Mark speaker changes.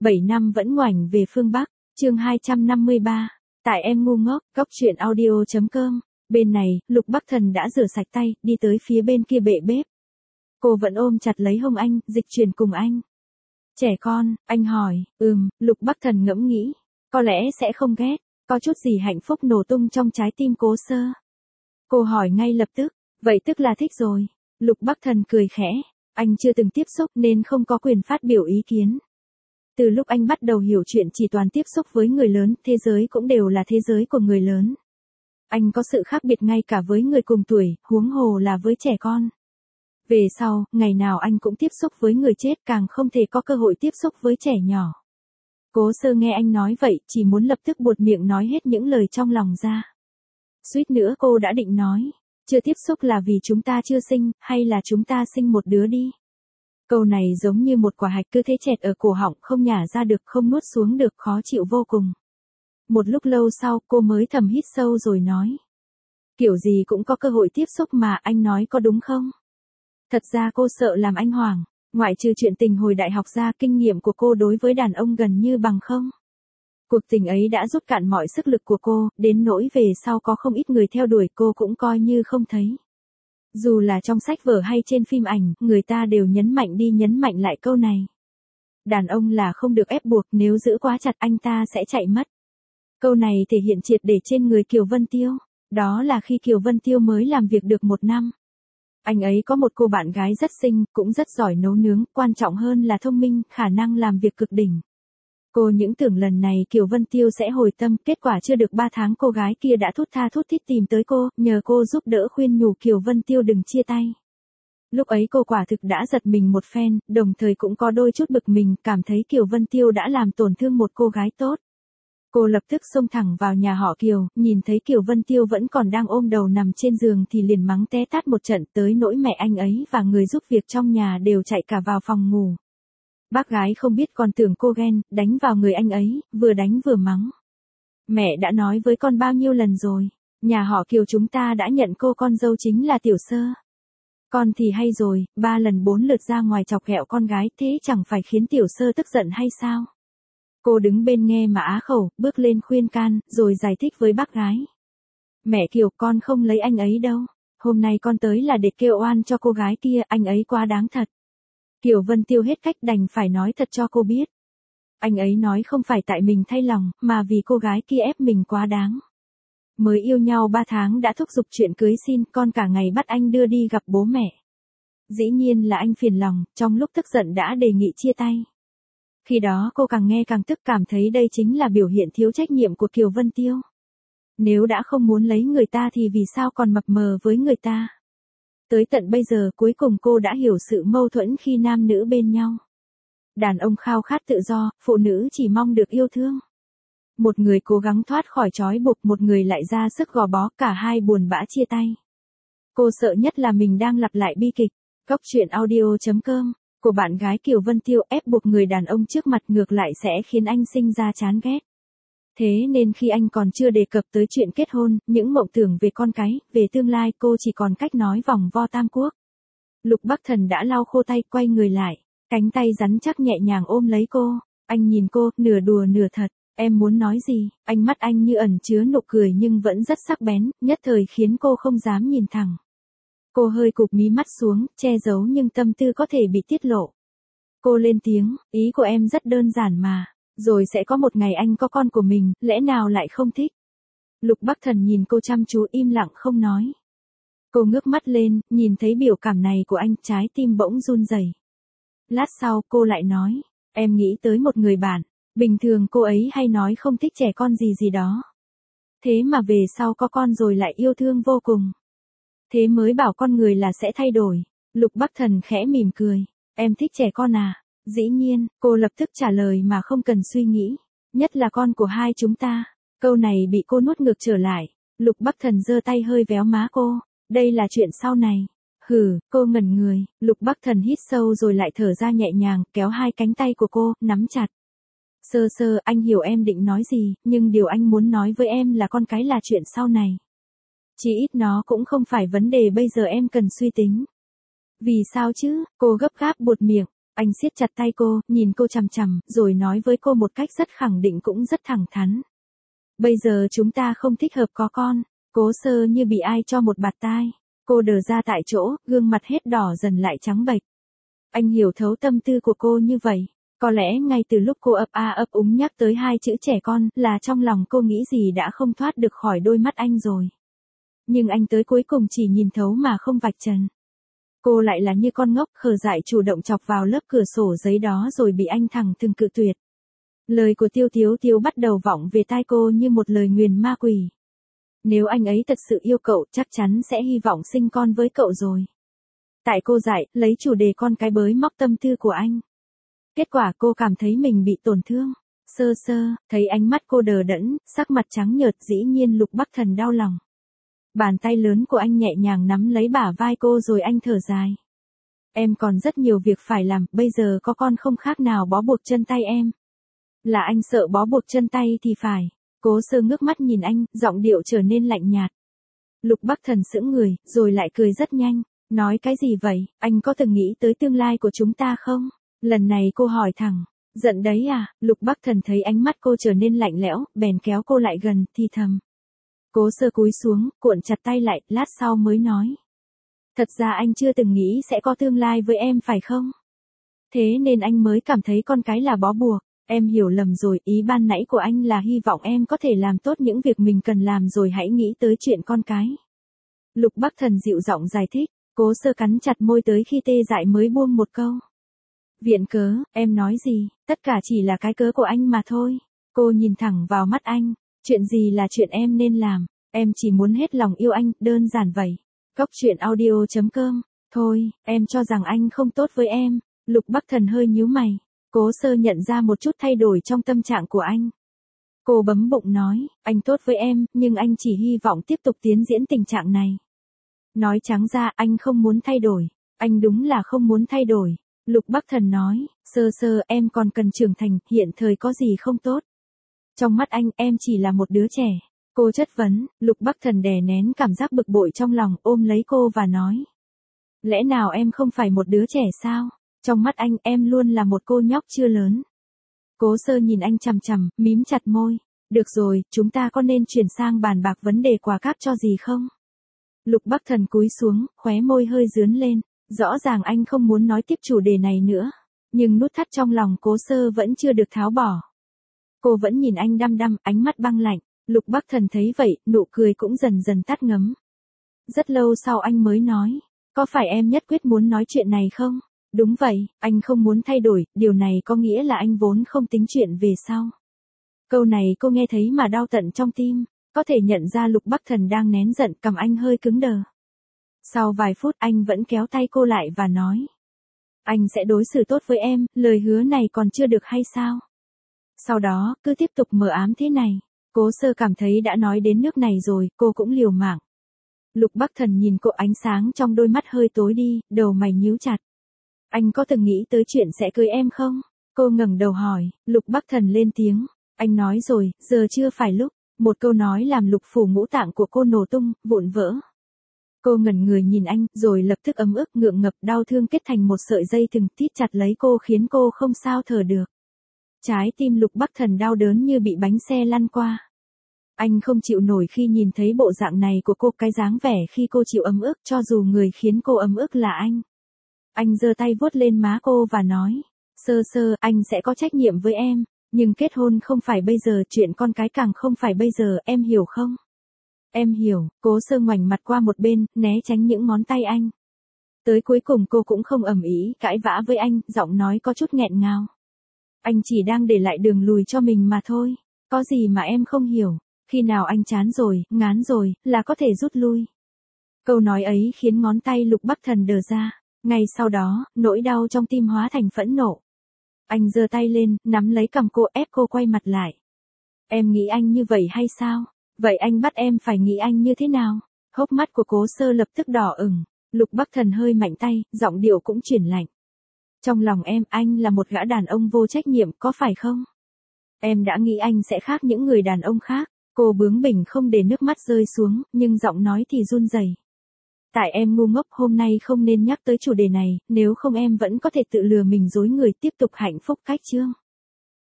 Speaker 1: 7 năm vẫn ngoảnh về phương Bắc, chương 253. Tại em ngu ngốc, góc truyện audio.com. Bên này, Lục Bắc Thần đã rửa sạch tay, đi tới phía bên kia bệ bếp. Cô vẫn ôm chặt lấy hông anh, dịch chuyển cùng anh. Trẻ con, anh hỏi, Lục Bắc Thần ngẫm nghĩ. Có lẽ sẽ không ghét, có chút gì hạnh phúc nổ tung trong trái tim Cố Sơ. Cô hỏi ngay lập tức, vậy tức là thích rồi. Lục Bắc Thần cười khẽ, anh chưa từng tiếp xúc nên không có quyền phát biểu ý kiến. Từ lúc anh bắt đầu hiểu chuyện chỉ toàn tiếp xúc với người lớn, thế giới cũng đều là thế giới của người lớn. Anh có sự khác biệt ngay cả với người cùng tuổi, huống hồ là với trẻ con. Về sau, ngày nào anh cũng tiếp xúc với người chết, càng không thể có cơ hội tiếp xúc với trẻ nhỏ. Cố Sơ nghe anh nói vậy, chỉ muốn lập tức buột miệng nói hết những lời trong lòng ra. Suýt nữa cô đã định nói, chưa tiếp xúc là vì chúng ta chưa sinh, hay là chúng ta sinh một đứa đi. Câu này giống như một quả hạch cứ thế chẹt ở cổ họng, không nhả ra được, không nuốt xuống được, khó chịu vô cùng. Một lúc lâu sau, cô mới thầm hít sâu rồi nói. Kiểu gì cũng có cơ hội tiếp xúc mà, anh nói có đúng không? Thật ra cô sợ làm anh hoảng, ngoại trừ chuyện tình hồi đại học ra, kinh nghiệm của cô đối với đàn ông gần như bằng không. Cuộc tình ấy đã rút cạn mọi sức lực của cô, đến nỗi về sau có không ít người theo đuổi cô cũng coi như không thấy. Dù là trong sách vở hay trên phim ảnh, người ta đều nhấn mạnh đi nhấn mạnh lại câu này. Đàn ông là không được ép buộc, nếu giữ quá chặt anh ta sẽ chạy mất. Câu này thể hiện triệt để trên người Kiều Vân Tiêu. Đó là khi Kiều Vân Tiêu mới làm việc được 1 năm. Anh ấy có một cô bạn gái rất xinh, cũng rất giỏi nấu nướng, quan trọng hơn là thông minh, khả năng làm việc cực đỉnh. Cô những tưởng lần này Kiều Vân Tiêu sẽ hồi tâm, kết quả chưa được 3 tháng cô gái kia đã thút tha thút thít tìm tới cô, nhờ cô giúp đỡ khuyên nhủ Kiều Vân Tiêu đừng chia tay. Lúc ấy cô quả thực đã giật mình một phen, đồng thời cũng có đôi chút bực mình, cảm thấy Kiều Vân Tiêu đã làm tổn thương một cô gái tốt. Cô lập tức xông thẳng vào nhà họ Kiều, nhìn thấy Kiều Vân Tiêu vẫn còn đang ôm đầu nằm trên giường thì liền mắng té tát một trận, tới nỗi mẹ anh ấy và người giúp việc trong nhà đều chạy cả vào phòng ngủ. Bác gái không biết còn tưởng cô ghen, đánh vào người anh ấy, vừa đánh vừa mắng. Mẹ đã nói với con bao nhiêu lần rồi, nhà họ Kiều chúng ta đã nhận cô con dâu chính là Tiểu Sơ. Con thì hay rồi, 3 lần 4 lượt ra ngoài chọc ghẹo con gái, thế chẳng phải khiến Tiểu Sơ tức giận hay sao? Cô đứng bên nghe mà á khẩu, bước lên khuyên can, rồi giải thích với bác gái. Mẹ Kiều, con không lấy anh ấy đâu. Hôm nay con tới là để kêu oan cho cô gái kia, anh ấy quá đáng thật. Kiều Vân Tiêu hết cách đành phải nói thật cho cô biết. Anh ấy nói không phải tại mình thay lòng, mà vì cô gái kia ép mình quá đáng. Mới yêu nhau 3 tháng đã thúc giục chuyện cưới xin, con cả ngày bắt anh đưa đi gặp bố mẹ. Dĩ nhiên là anh phiền lòng, trong lúc tức giận đã đề nghị chia tay. Khi đó cô càng nghe càng tức, cảm thấy đây chính là biểu hiện thiếu trách nhiệm của Kiều Vân Tiêu. Nếu đã không muốn lấy người ta thì vì sao còn mập mờ với người ta? Tới tận bây giờ cuối cùng cô đã hiểu sự mâu thuẫn khi nam nữ bên nhau. Đàn ông khao khát tự do, phụ nữ chỉ mong được yêu thương. Một người cố gắng thoát khỏi trói buộc, một người lại ra sức gò bó, cả hai buồn bã chia tay. Cô sợ nhất là mình đang lặp lại bi kịch. Góc truyện audio.com. Của bạn gái Kiều Vân Tiêu ép buộc người đàn ông trước mặt ngược lại sẽ khiến anh sinh ra chán ghét. Thế nên khi anh còn chưa đề cập tới chuyện kết hôn, những mộng tưởng về con cái, về tương lai, cô chỉ còn cách nói vòng vo tam quốc. Lục Bắc Thần đã lau khô tay, quay người lại, cánh tay rắn chắc nhẹ nhàng ôm lấy cô. Anh nhìn cô, nửa đùa nửa thật. Em muốn nói gì? Ánh mắt anh như ẩn chứa nụ cười nhưng vẫn rất sắc bén, nhất thời khiến cô không dám nhìn thẳng. Cô hơi cụp mí mắt xuống, che giấu nhưng tâm tư có thể bị tiết lộ. Cô lên tiếng, ý của em rất đơn giản mà. Rồi sẽ có một ngày anh có con của mình, lẽ nào lại không thích? Lục Bắc Thần nhìn cô chăm chú, im lặng không nói. Cô ngước mắt lên, nhìn thấy biểu cảm này của anh, trái tim bỗng run rẩy. Lát sau cô lại nói, em nghĩ tới một người bạn, bình thường cô ấy hay nói không thích trẻ con gì gì đó. Thế mà về sau có con rồi lại yêu thương vô cùng. Thế mới bảo con người là sẽ thay đổi. Lục Bắc Thần khẽ mỉm cười. Em thích trẻ con à? Dĩ nhiên, cô lập tức trả lời mà không cần suy nghĩ. Nhất là con của hai chúng ta. Câu này bị cô nuốt ngược trở lại. Lục Bắc Thần giơ tay hơi véo má cô. Đây là chuyện sau này. Hừ, cô ngẩn người. Lục Bắc Thần hít sâu rồi lại thở ra nhẹ nhàng, kéo hai cánh tay của cô, nắm chặt. Sơ Sơ, anh hiểu em định nói gì, nhưng điều anh muốn nói với em là con cái là chuyện sau này. Chỉ ít nó cũng không phải vấn đề bây giờ em cần suy tính. Vì sao chứ? Cô gấp gáp buột miệng. Anh siết chặt tay cô, nhìn cô chằm chằm, rồi nói với cô một cách rất khẳng định cũng rất thẳng thắn. Bây giờ chúng ta không thích hợp có con. Cố Sơ như bị ai cho một bạt tai. Cô đờ ra tại chỗ, gương mặt hết đỏ dần lại trắng bệch. Anh hiểu thấu tâm tư của cô như vậy. Có lẽ ngay từ lúc cô ấp a ấp úng nhắc tới hai chữ trẻ con là trong lòng cô nghĩ gì đã không thoát được khỏi đôi mắt anh rồi. Nhưng anh tới cuối cùng chỉ nhìn thấu mà không vạch trần. Cô lại là như con ngốc khờ dại chủ động chọc vào lớp cửa sổ giấy đó rồi bị anh thẳng thừng cự tuyệt. Lời của Tiêu Tiếu Tiếu bắt đầu vọng về tai cô như một lời nguyền ma quỷ. Nếu anh ấy thật sự yêu cậu chắc chắn sẽ hy vọng sinh con với cậu rồi. Tại cô dại, lấy chủ đề con cái bới móc tâm tư của anh. Kết quả cô cảm thấy mình bị tổn thương. Sơ sơ, thấy ánh mắt cô đờ đẫn, sắc mặt trắng nhợt dĩ nhiên Lục Bắc Thần đau lòng. Bàn tay lớn của anh nhẹ nhàng nắm lấy bả vai cô rồi anh thở dài. Em còn rất nhiều việc phải làm, bây giờ có con không khác nào bó buộc chân tay em. Là anh sợ bó buộc chân tay thì phải. Cố Sơ ngước mắt nhìn anh, giọng điệu trở nên lạnh nhạt. Lục Bắc Thần sững người, rồi lại cười rất nhanh. Nói cái gì vậy, anh có từng nghĩ tới tương lai của chúng ta không? Lần này cô hỏi thẳng. Giận đấy à? Lục Bắc Thần thấy ánh mắt cô trở nên lạnh lẽo, bèn kéo cô lại gần, thì thầm. Cố Sơ cúi xuống, cuộn chặt tay lại, lát sau mới nói. Thật ra anh chưa từng nghĩ sẽ có tương lai với em phải không? Thế nên anh mới cảm thấy con cái là bó buộc. Em hiểu lầm rồi, ý ban nãy của anh là hy vọng em có thể làm tốt những việc mình cần làm rồi hãy nghĩ tới chuyện con cái. Lục Bắc Thần dịu giọng giải thích, Cố Sơ cắn chặt môi tới khi tê dại mới buông một câu. Viện cớ, em nói gì, tất cả chỉ là cái cớ của anh mà thôi. Cô nhìn thẳng vào mắt anh, chuyện gì là chuyện em nên làm, em chỉ muốn hết lòng yêu anh, đơn giản vậy. Cốc truyện audio.com, thôi, em cho rằng anh không tốt với em. Lục Bắc Thần hơi nhíu mày. Cố Sơ nhận ra một chút thay đổi trong tâm trạng của anh. Cô bấm bụng nói, anh tốt với em, nhưng anh chỉ hy vọng tiếp tục tiến diễn tình trạng này. Nói trắng ra, anh không muốn thay đổi. Anh đúng là không muốn thay đổi. Lục Bắc Thần nói, Sơ Sơ em còn cần trưởng thành, hiện thời có gì không tốt. Trong mắt anh, em chỉ là một đứa trẻ. Cô chất vấn, Lục Bắc Thần đè nén cảm giác bực bội trong lòng, ôm lấy cô và nói. Lẽ nào em không phải một đứa trẻ sao? Trong mắt anh, em luôn là một cô nhóc chưa lớn. Cố Sơ nhìn anh chằm chằm, mím chặt môi. Được rồi, chúng ta có nên chuyển sang bàn bạc vấn đề quà cáp cho gì không? Lục Bắc Thần cúi xuống, khóe môi hơi rướn lên. Rõ ràng anh không muốn nói tiếp chủ đề này nữa. Nhưng nút thắt trong lòng Cố Sơ vẫn chưa được tháo bỏ. Cô vẫn nhìn anh đăm đăm, ánh mắt băng lạnh. Lục Bắc Thần thấy vậy, nụ cười cũng dần dần tắt ngấm. Rất lâu sau anh mới nói. Có phải em nhất quyết muốn nói chuyện này không? Đúng vậy, anh không muốn thay đổi, điều này có nghĩa là anh vốn không tính chuyện về sau. Câu này cô nghe thấy mà đau tận trong tim, có thể nhận ra Lục Bắc Thần đang nén giận, cầm anh hơi cứng đờ. Sau vài phút anh vẫn kéo tay cô lại và nói. Anh sẽ đối xử tốt với em, lời hứa này còn chưa được hay sao? Sau đó, cứ tiếp tục mờ ám thế này. Cố Sơ cảm thấy đã nói đến nước này rồi, cô cũng liều mạng. Lục Bắc Thần nhìn cô, ánh sáng trong đôi mắt hơi tối đi, đầu mày nhíu chặt. Anh có từng nghĩ tới chuyện sẽ cưới em không? Cô ngẩng đầu hỏi. Lục Bắc Thần lên tiếng. Anh nói rồi, giờ chưa phải lúc. Một câu nói làm lục phủ ngũ tạng của cô nổ tung, vụn vỡ. Cô ngẩn người nhìn anh, rồi lập tức ấm ức ngượng ngập, đau thương kết thành một sợi dây thừng thít chặt lấy cô khiến cô không sao thở được. Trái tim Lục Bắc Thần đau đớn như bị bánh xe lăn qua. Anh không chịu nổi khi nhìn thấy bộ dạng này của cô, cái dáng vẻ khi cô chịu ấm ức, cho dù người khiến cô ấm ức là anh. Anh giơ tay vuốt lên má cô và nói. Sơ Sơ, anh sẽ có trách nhiệm với em. Nhưng kết hôn không phải bây giờ, chuyện con cái càng không phải bây giờ, em hiểu không? Em hiểu. Cố Sơ ngoảnh mặt qua một bên, né tránh những ngón tay anh. Tới cuối cùng cô cũng không ầm ĩ cãi vã với anh, giọng nói có chút nghẹn ngào. Anh chỉ đang để lại đường lùi cho mình mà thôi. Có gì mà em không hiểu. Khi nào anh chán rồi, ngán rồi, là có thể rút lui. Câu nói ấy khiến ngón tay Lục Bắc Thần đờ ra. Ngay sau đó, nỗi đau trong tim hóa thành phẫn nộ. Anh giơ tay lên, nắm lấy cằm cô, ép cô quay mặt lại. Em nghĩ anh như vậy hay sao? Vậy anh bắt em phải nghĩ anh như thế nào? Hốc mắt của Cố Sơ lập tức đỏ ửng. Lục Bắc Thần hơi mạnh tay, giọng điệu cũng chuyển lạnh. Trong lòng em, anh là một gã đàn ông vô trách nhiệm, có phải không? Em đã nghĩ anh sẽ khác những người đàn ông khác. Cô bướng bỉnh không để nước mắt rơi xuống, nhưng giọng nói thì run rẩy. Tại em ngu ngốc, hôm nay không nên nhắc tới chủ đề này, nếu không em vẫn có thể tự lừa mình dối người tiếp tục hạnh phúc cách chương.